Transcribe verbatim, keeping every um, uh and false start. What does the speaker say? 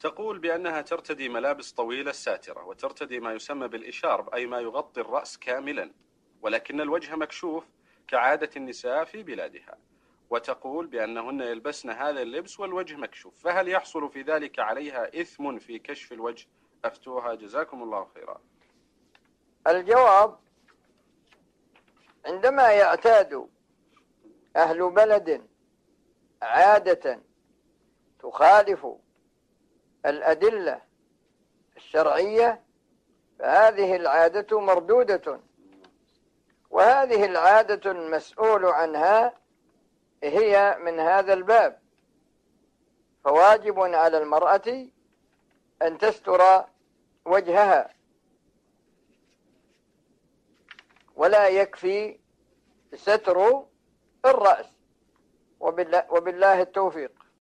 تقول بأنها ترتدي ملابس طويلة ساترة، وترتدي ما يسمى بالإشارب، أي ما يغطي الرأس كاملا، ولكن الوجه مكشوف كعادة النساء في بلادها، وتقول بأنهن يلبسن هذا اللبس والوجه مكشوف، فهل يحصل في ذلك عليها إثم في كشف الوجه؟ أفتوها جزاكم الله خيرا. الجواب: عندما يعتاد أهل بلد عادة تخالف الأدلة الشرعية فهذه العادة مردودة، وهذه العادة المسؤول عنها هي من هذا الباب، فواجب على المرأة أن تستر وجهها، ولا يكفي ستر الرأس، وبالله, وبالله التوفيق.